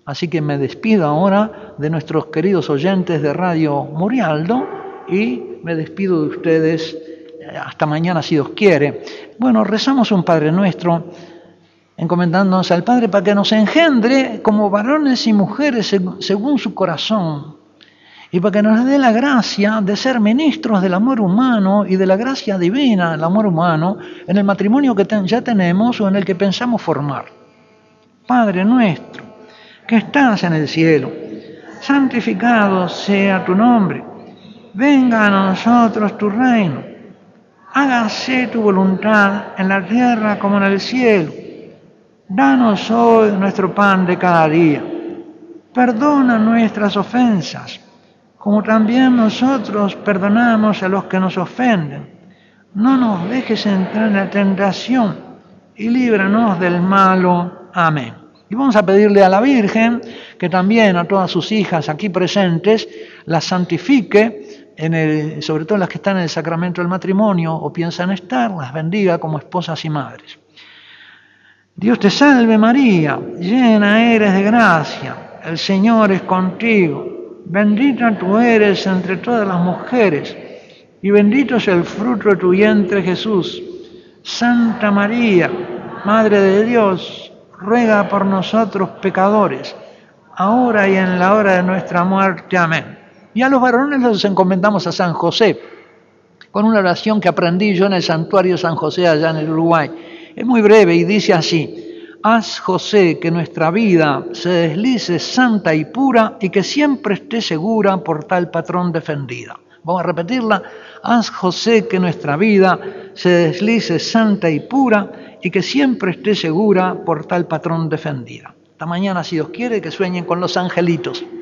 Así que me despido ahora de nuestros queridos oyentes de Radio Murialdo y me despido de ustedes hasta mañana si Dios quiere. Bueno, rezamos un Padre Nuestro encomendándonos al Padre para que nos engendre como varones y mujeres según su corazón y para que nos dé la gracia de ser ministros del amor humano y de la gracia divina del amor humano en el matrimonio que ya tenemos o en el que pensamos formar. Padre nuestro, que estás en el cielo, santificado sea tu nombre, venga a nosotros tu reino, hágase tu voluntad en la tierra como en el cielo. Danos hoy nuestro pan de cada día, perdona nuestras ofensas, como también nosotros perdonamos a los que nos ofenden. No nos dejes entrar en la tentación y líbranos del malo. Amén. Y vamos a pedirle a la Virgen que también a todas sus hijas aquí presentes las santifique, sobre todo las que están en el sacramento del matrimonio o piensan estar, las bendiga como esposas y madres. Dios te salve María, llena eres de gracia, el Señor es contigo, bendita tú eres entre todas las mujeres y bendito es el fruto de tu vientre Jesús. Santa María, Madre de Dios, ruega por nosotros pecadores, ahora y en la hora de nuestra muerte. Amén. Y a los varones los encomendamos a San José, con una oración que aprendí yo en el santuario San José allá en el Uruguay. Es muy breve y dice así: haz, José, que nuestra vida se deslice santa y pura y que siempre esté segura por tal patrón defendida. Vamos a repetirla. Haz, José, que nuestra vida se deslice santa y pura y que siempre esté segura por tal patrón defendida. Hasta mañana, si Dios quiere, que sueñen con los angelitos.